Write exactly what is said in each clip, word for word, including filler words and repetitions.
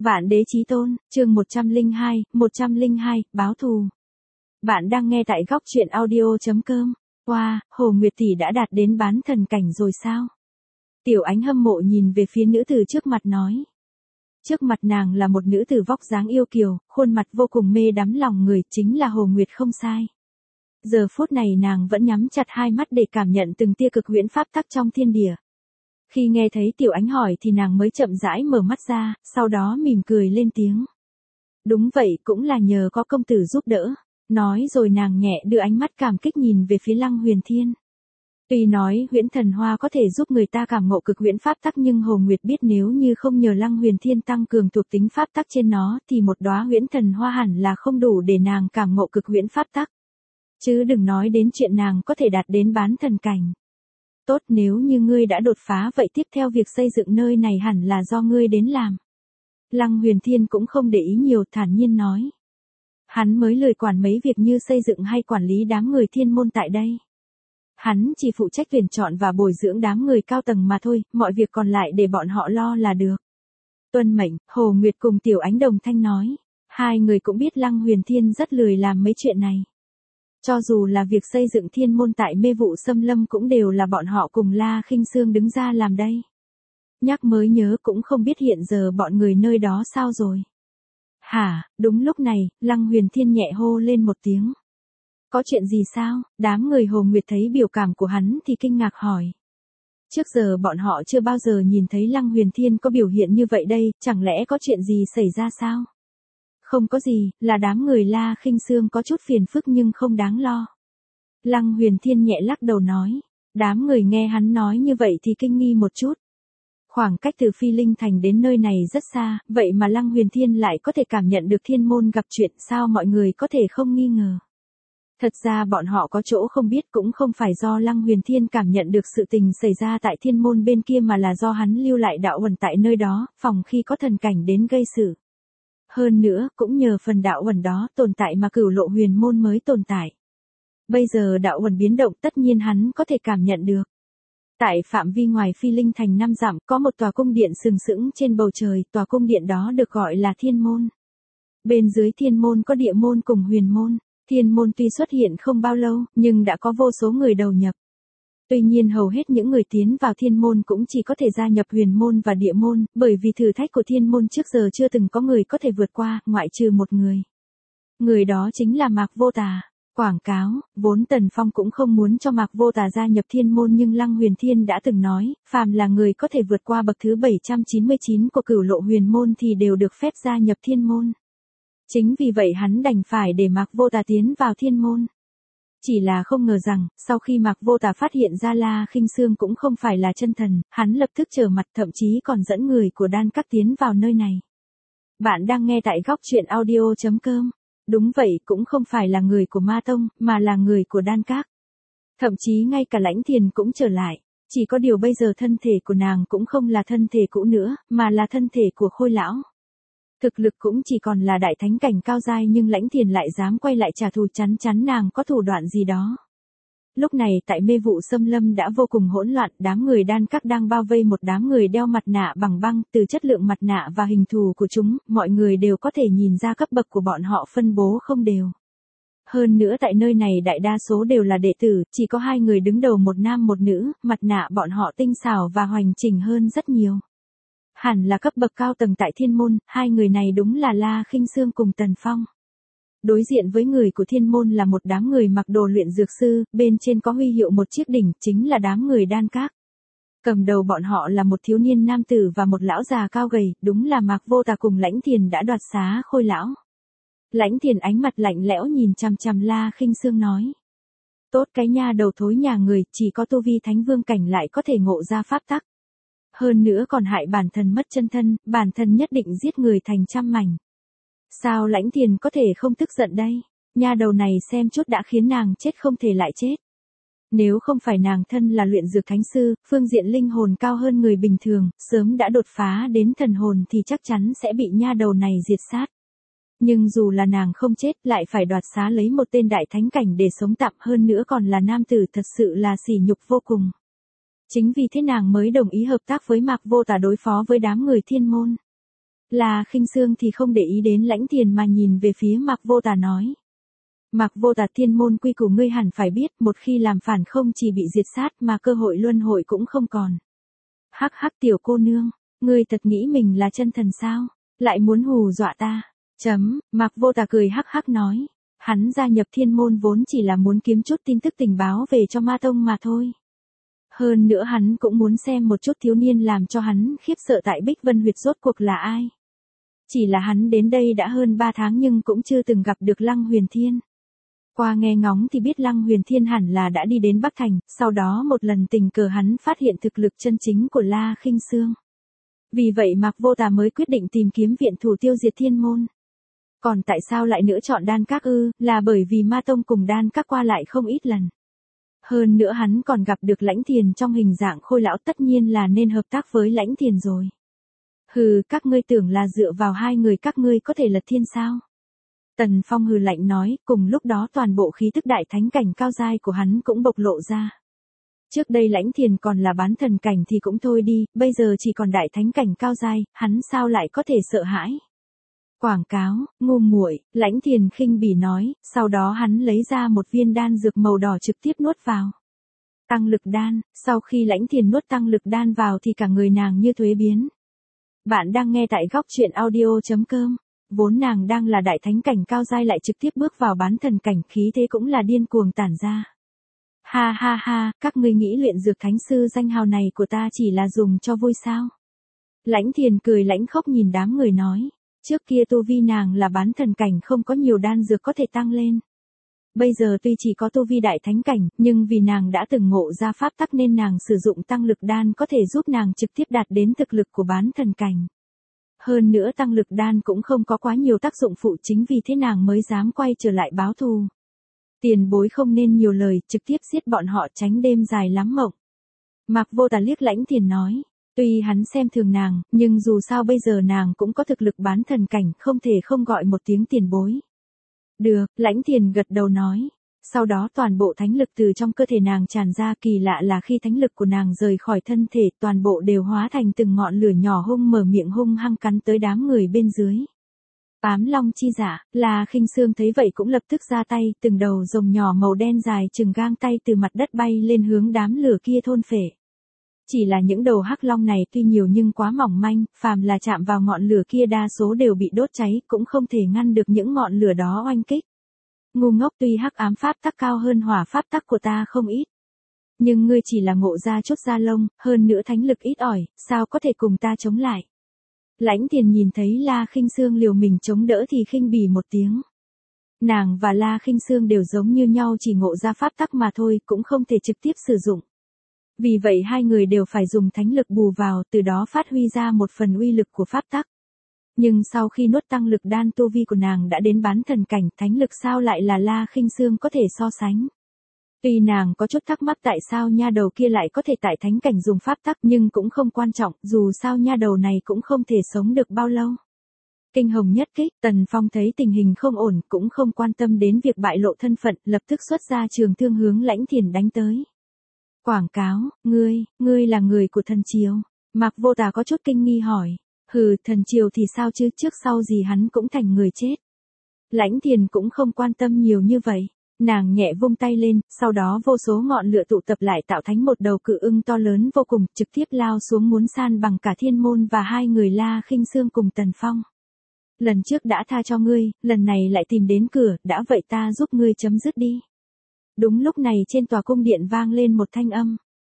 Vạn đế chí tôn, chương một trăm lẻ hai, một trăm lẻ hai, báo thù. Bạn đang nghe tại góc truyện audio chấm com. Wow, Hồ Nguyệt tỷ đã đạt đến bán thần cảnh rồi sao? Tiểu Ánh hâm mộ nhìn về phía nữ tử trước mặt nói. Trước mặt nàng là một nữ tử vóc dáng yêu kiều, khuôn mặt vô cùng mê đắm lòng người, chính là Hồ Nguyệt không sai. Giờ phút này nàng vẫn nhắm chặt hai mắt để cảm nhận từng tia cực huyễn pháp tắc trong thiên địa. Khi nghe thấy Tiểu Ánh hỏi thì nàng mới chậm rãi mở mắt ra, sau đó mỉm cười lên tiếng. Đúng vậy, cũng là nhờ có công tử giúp đỡ. Nói rồi nàng nhẹ đưa ánh mắt cảm kích nhìn về phía Lăng Huyền Thiên. Tuy nói huyễn thần hoa có thể giúp người ta cảm ngộ cực huyễn pháp tắc, nhưng Hồ Nguyệt biết nếu như không nhờ Lăng Huyền Thiên tăng cường thuộc tính pháp tắc trên nó thì một đóa huyễn thần hoa hẳn là không đủ để nàng cảm ngộ cực huyễn pháp tắc. Chứ đừng nói đến chuyện nàng có thể đạt đến bán thần cảnh. Tốt, nếu như ngươi đã đột phá vậy tiếp theo việc xây dựng nơi này hẳn là do ngươi đến làm. Lăng Huyền Thiên cũng không để ý nhiều, thản nhiên nói. Hắn mới lười quản mấy việc như xây dựng hay quản lý đám người thiên môn tại đây. Hắn chỉ phụ trách tuyển chọn và bồi dưỡng đám người cao tầng mà thôi, mọi việc còn lại để bọn họ lo là được. Tuân mệnh, Hồ Nguyệt cùng Tiểu Ánh đồng thanh nói. Hai người cũng biết Lăng Huyền Thiên rất lười làm mấy chuyện này. Cho dù là việc xây dựng thiên môn tại Mê Vụ Xâm Lâm cũng đều là bọn họ cùng La Khinh Sương đứng ra làm đây. Nhắc mới nhớ cũng không biết hiện giờ bọn người nơi đó sao rồi. Hả, đúng lúc này, Lăng Huyền Thiên nhẹ hô lên một tiếng. Có chuyện gì sao? Đám người Hồ Nguyệt thấy biểu cảm của hắn thì kinh ngạc hỏi. Trước giờ bọn họ chưa bao giờ nhìn thấy Lăng Huyền Thiên có biểu hiện như vậy đây, chẳng lẽ có chuyện gì xảy ra sao? Không có gì, là đám người La Khinh Sương có chút phiền phức nhưng không đáng lo. Lăng Huyền Thiên nhẹ lắc đầu nói. Đám người nghe hắn nói như vậy thì kinh nghi một chút. Khoảng cách từ Phi Linh Thành đến nơi này rất xa, vậy mà Lăng Huyền Thiên lại có thể cảm nhận được thiên môn gặp chuyện, sao mọi người có thể không nghi ngờ. Thật ra bọn họ có chỗ không biết, cũng không phải do Lăng Huyền Thiên cảm nhận được sự tình xảy ra tại thiên môn bên kia mà là do hắn lưu lại đạo uẩn tại nơi đó, phòng khi có thần cảnh đến gây sự. Hơn nữa, cũng nhờ phần đạo uẩn đó tồn tại mà Cửu Lộ Huyền Môn mới tồn tại. Bây giờ đạo uẩn biến động tất nhiên hắn có thể cảm nhận được. Tại phạm vi ngoài Phi Linh Thành năm dặm có một tòa cung điện sừng sững trên bầu trời, tòa cung điện đó được gọi là Thiên Môn. Bên dưới Thiên Môn có Địa Môn cùng Huyền Môn. Thiên Môn tuy xuất hiện không bao lâu, nhưng đã có vô số người đầu nhập. Tuy nhiên hầu hết những người tiến vào Thiên Môn cũng chỉ có thể gia nhập Huyền Môn và Địa Môn, bởi vì thử thách của Thiên Môn trước giờ chưa từng có người có thể vượt qua, ngoại trừ một người. Người đó chính là Mạc Vô Tà. Quảng cáo, vốn Tần Phong cũng không muốn cho Mạc Vô Tà gia nhập Thiên Môn nhưng Lăng Huyền Thiên đã từng nói, phàm là người có thể vượt qua bậc thứ bảy trăm chín mươi chín của Cửu Lộ Huyền Môn thì đều được phép gia nhập Thiên Môn. Chính vì vậy hắn đành phải để Mạc Vô Tà tiến vào Thiên Môn. Chỉ là không ngờ rằng, sau khi Mạc Vô Tà phát hiện ra La Khinh Sương cũng không phải là chân thần, hắn lập tức trở mặt, thậm chí còn dẫn người của Đan Các tiến vào nơi này. Bạn đang nghe tại góc truyện audio chấm com. Đúng vậy, cũng không phải là người của Ma Tông, mà là người của Đan Các. Thậm chí ngay cả Lãnh Thiền cũng trở lại. Chỉ có điều bây giờ thân thể của nàng cũng không là thân thể cũ nữa, mà là thân thể của Khôi Lão. Thực lực cũng chỉ còn là đại thánh cảnh cao giai nhưng Lãnh Thiền lại dám quay lại trả thù, chắn chắn nàng có thủ đoạn gì đó. Lúc này tại Mê Vụ Xâm Lâm đã vô cùng hỗn loạn, đám người Đan Các đang bao vây một đám người đeo mặt nạ bằng băng, từ chất lượng mặt nạ và hình thù của chúng, mọi người đều có thể nhìn ra cấp bậc của bọn họ phân bố không đều. Hơn nữa tại nơi này đại đa số đều là đệ tử, chỉ có hai người đứng đầu, một nam một nữ, mặt nạ bọn họ tinh xảo và hoành chỉnh hơn rất nhiều. Hẳn là cấp bậc cao tầng tại Thiên Môn, hai người này đúng là La Khinh Sương cùng Tần Phong. Đối diện với người của Thiên Môn là một đám người mặc đồ luyện dược sư, bên trên có huy hiệu một chiếc đỉnh, chính là đám người Đan Các. Cầm đầu bọn họ là một thiếu niên nam tử và một lão già cao gầy, đúng là Mạc Vô Tà cùng Lãnh Thiền đã đoạt xá Khôi Lão. Lãnh Thiền ánh mặt lạnh lẽo nhìn chằm chằm La Khinh Sương nói. Tốt cái nha đầu thối nhà người, chỉ có tu vi thánh vương cảnh lại có thể ngộ ra pháp tắc. Hơn nữa còn hại bản thân mất chân thân, bản thân nhất định giết người thành trăm mảnh. Sao Lãnh Thiền có thể không tức giận đây? Nha đầu này xem chút đã khiến nàng chết không thể lại chết. Nếu không phải nàng thân là luyện dược thánh sư, phương diện linh hồn cao hơn người bình thường, sớm đã đột phá đến thần hồn thì chắc chắn sẽ bị nha đầu này diệt sát. Nhưng dù là nàng không chết lại phải đoạt xá lấy một tên đại thánh cảnh để sống tạm, hơn nữa còn là nam tử, thật sự là sỉ nhục vô cùng. Chính vì thế nàng mới đồng ý hợp tác với Mạc Vô Tà đối phó với đám người Thiên Môn. La Khinh Sương thì không để ý đến Lãnh Thiền mà nhìn về phía Mạc Vô Tà nói. Mạc Vô Tà, thiên môn quy củ ngươi hẳn phải biết, một khi làm phản không chỉ bị diệt sát mà cơ hội luân hồi cũng không còn. Hắc hắc tiểu cô nương, ngươi thật nghĩ mình là chân thần sao, lại muốn hù dọa ta. Chấm, Mạc Vô Tà cười hắc hắc nói. Hắn gia nhập thiên môn vốn chỉ là muốn kiếm chút tin tức tình báo về cho ma tông mà thôi. Hơn nữa hắn cũng muốn xem một chút thiếu niên làm cho hắn khiếp sợ tại Bích Vân Huyệt rốt cuộc là ai. Chỉ là hắn đến đây đã hơn ba tháng nhưng cũng chưa từng gặp được Lăng Huyền Thiên. Qua nghe ngóng thì biết Lăng Huyền Thiên hẳn là đã đi đến Bắc Thành, sau đó một lần tình cờ hắn phát hiện thực lực chân chính của La Khinh Sương. Vì vậy Mạc Vô Tà mới quyết định tìm kiếm viện thủ tiêu diệt thiên môn. Còn tại sao lại nữa chọn Đan Các ư, là bởi vì Ma Tông cùng Đan Các qua lại không ít lần. Hơn nữa hắn còn gặp được Lãnh Thiền trong hình dạng khôi lão, tất nhiên là nên hợp tác với Lãnh Thiền rồi. Hừ, các ngươi tưởng là dựa vào hai người các ngươi có thể lật thiên sao? Tần Phong hừ lạnh nói, cùng lúc đó toàn bộ khí tức đại thánh cảnh cao giai của hắn cũng bộc lộ ra. Trước đây Lãnh Thiền còn là bán thần cảnh thì cũng thôi đi, bây giờ chỉ còn đại thánh cảnh cao giai, hắn sao lại có thể sợ hãi? Quảng cáo, ngu muội, Lãnh Thiền khinh bỉ nói, sau đó hắn lấy ra một viên đan dược màu đỏ trực tiếp nuốt vào. Tăng lực đan, sau khi Lãnh Thiền nuốt tăng lực đan vào thì cả người nàng như thuế biến. Bạn đang nghe tại góc truyện audio.com, vốn nàng đang là đại thánh cảnh cao giai lại trực tiếp bước vào bán thần cảnh, khí thế cũng là điên cuồng tản ra. Ha ha ha, các ngươi nghĩ luyện dược thánh sư danh hào này của ta chỉ là dùng cho vui sao? Lãnh Thiền cười lãnh khốc nhìn đám người nói. Trước kia tu vi nàng là bán thần cảnh không có nhiều đan dược có thể tăng lên. Bây giờ tuy chỉ có tu vi đại thánh cảnh, nhưng vì nàng đã từng ngộ ra pháp tắc nên nàng sử dụng tăng lực đan có thể giúp nàng trực tiếp đạt đến thực lực của bán thần cảnh. Hơn nữa tăng lực đan cũng không có quá nhiều tác dụng phụ, chính vì thế nàng mới dám quay trở lại báo thù. Tiền bối không nên nhiều lời, trực tiếp giết bọn họ tránh đêm dài lắm mộng. Mạc Vô Tà liếc Lãnh Thiền nói. Tuy hắn xem thường nàng, nhưng dù sao bây giờ nàng cũng có thực lực bán thần cảnh, không thể không gọi một tiếng tiền bối. Được, Lãnh Thiền gật đầu nói. Sau đó toàn bộ thánh lực từ trong cơ thể nàng tràn ra, kỳ lạ là khi thánh lực của nàng rời khỏi thân thể, toàn bộ đều hóa thành từng ngọn lửa nhỏ hung mở miệng hung hăng cắn tới đám người bên dưới. Ám Long chi giả, La Khinh Sương thấy vậy cũng lập tức ra tay, từng đầu rồng nhỏ màu đen dài chừng gang tay từ mặt đất bay lên hướng đám lửa kia thôn phệ. Chỉ là những đầu hắc long này tuy nhiều nhưng quá mỏng manh, phàm là chạm vào ngọn lửa kia đa số đều bị đốt cháy, cũng không thể ngăn được những ngọn lửa đó oanh kích. Ngu ngốc, tuy hắc ám pháp tắc cao hơn hỏa pháp tắc của ta không ít. Nhưng ngươi chỉ là ngộ ra chút da lông, hơn nữa thánh lực ít ỏi, sao có thể cùng ta chống lại. Lãnh Thiền nhìn thấy La Khinh Sương liều mình chống đỡ thì khinh bỉ một tiếng. Nàng và La Khinh Sương đều giống như nhau, chỉ ngộ ra pháp tắc mà thôi, cũng không thể trực tiếp sử dụng. Vì vậy hai người đều phải dùng thánh lực bù vào, từ đó phát huy ra một phần uy lực của pháp tắc. Nhưng sau khi nuốt tăng lực đan, tu vi của nàng đã đến bán thần cảnh, thánh lực sao lại là La Khinh Sương có thể so sánh. Tuy nàng có chút thắc mắc tại sao nha đầu kia lại có thể tại thánh cảnh dùng pháp tắc, nhưng cũng không quan trọng, dù sao nha đầu này cũng không thể sống được bao lâu. Kinh hồng nhất kích, Tần Phong thấy tình hình không ổn, cũng không quan tâm đến việc bại lộ thân phận, lập tức xuất ra trường thương hướng Lãnh Thiền đánh tới. Quảng cáo, ngươi, ngươi là người của thần triều. Mạc Vô Tà có chút kinh nghi hỏi. Hừ, thần triều thì sao chứ, trước sau gì hắn cũng thành người chết. Lãnh Thiền cũng không quan tâm nhiều như vậy. Nàng nhẹ vung tay lên, sau đó vô số ngọn lửa tụ tập lại tạo thành một đầu cự ưng to lớn vô cùng, trực tiếp lao xuống muốn san bằng cả thiên môn và hai người La Khinh Sương cùng Tần Phong. Lần trước đã tha cho ngươi, lần này lại tìm đến cửa, đã vậy ta giúp ngươi chấm dứt đi. Đúng lúc này trên tòa cung điện vang lên một thanh âm.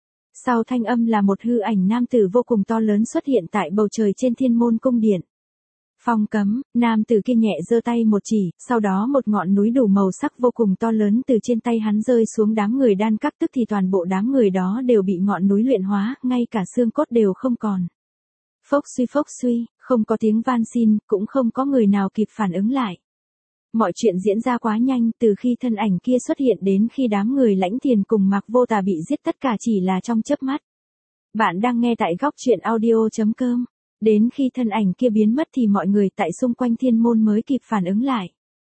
Sau thanh âm là một hư ảnh nam tử vô cùng to lớn xuất hiện tại bầu trời trên thiên môn cung điện. Phong cấm, nam tử kia nhẹ giơ tay một chỉ, sau đó một ngọn núi đủ màu sắc vô cùng to lớn từ trên tay hắn rơi xuống đám người Đan Các, tức thì toàn bộ đám người đó đều bị ngọn núi luyện hóa, ngay cả xương cốt đều không còn. Phốc suy phốc suy, không có tiếng van xin, cũng không có người nào kịp phản ứng lại. Mọi chuyện diễn ra quá nhanh, từ khi thân ảnh kia xuất hiện đến khi đám người Lãnh Thiền cùng Mạc Vô Tà bị giết tất cả chỉ là trong chớp mắt. Bạn đang nghe tại góc truyện audio.com. Đến khi thân ảnh kia biến mất thì mọi người tại xung quanh thiên môn mới kịp phản ứng lại.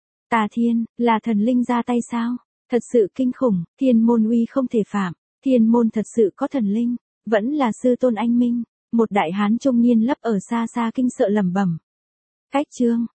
Tà Thiên, là thần linh ra tay sao? Thật sự kinh khủng, thiên môn uy không thể phạm, thiên môn thật sự có thần linh, vẫn là sư tôn anh minh. Một đại hán trung niên lấp ở xa xa kinh sợ lẩm bẩm. Cách chương